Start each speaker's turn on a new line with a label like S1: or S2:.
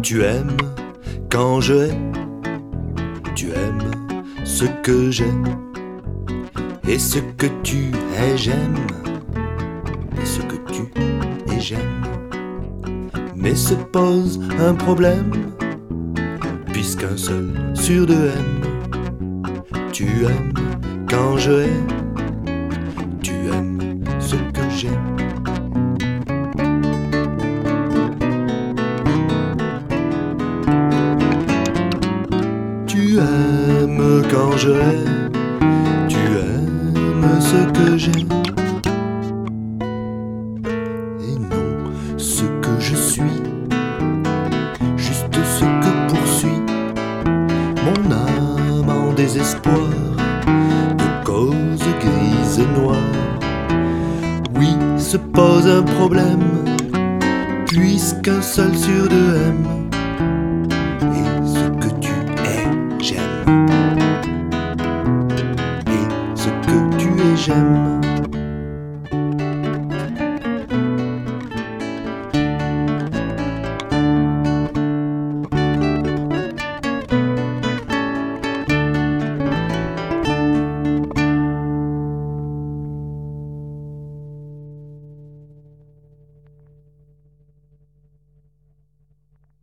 S1: Tu aimes quand je hais, tu aimes ce que j'aime, et ce que tu es j'aime, et ce que tu es j'aime. Mais se pose un problème, puisqu'un seul sur deux aime. Tu aimes quand je hais, tu aimes ce que j'aime. Tu aimes quand je hais, tu aimes ce que j'aime, et non ce que je suis, juste ce que poursuit mon âme en désespoir de causes grises et noires. Oui, se pose un problème, puisqu'un seul sur deux aime, et ce que tu es j'aime, et ce que tu es j'aime.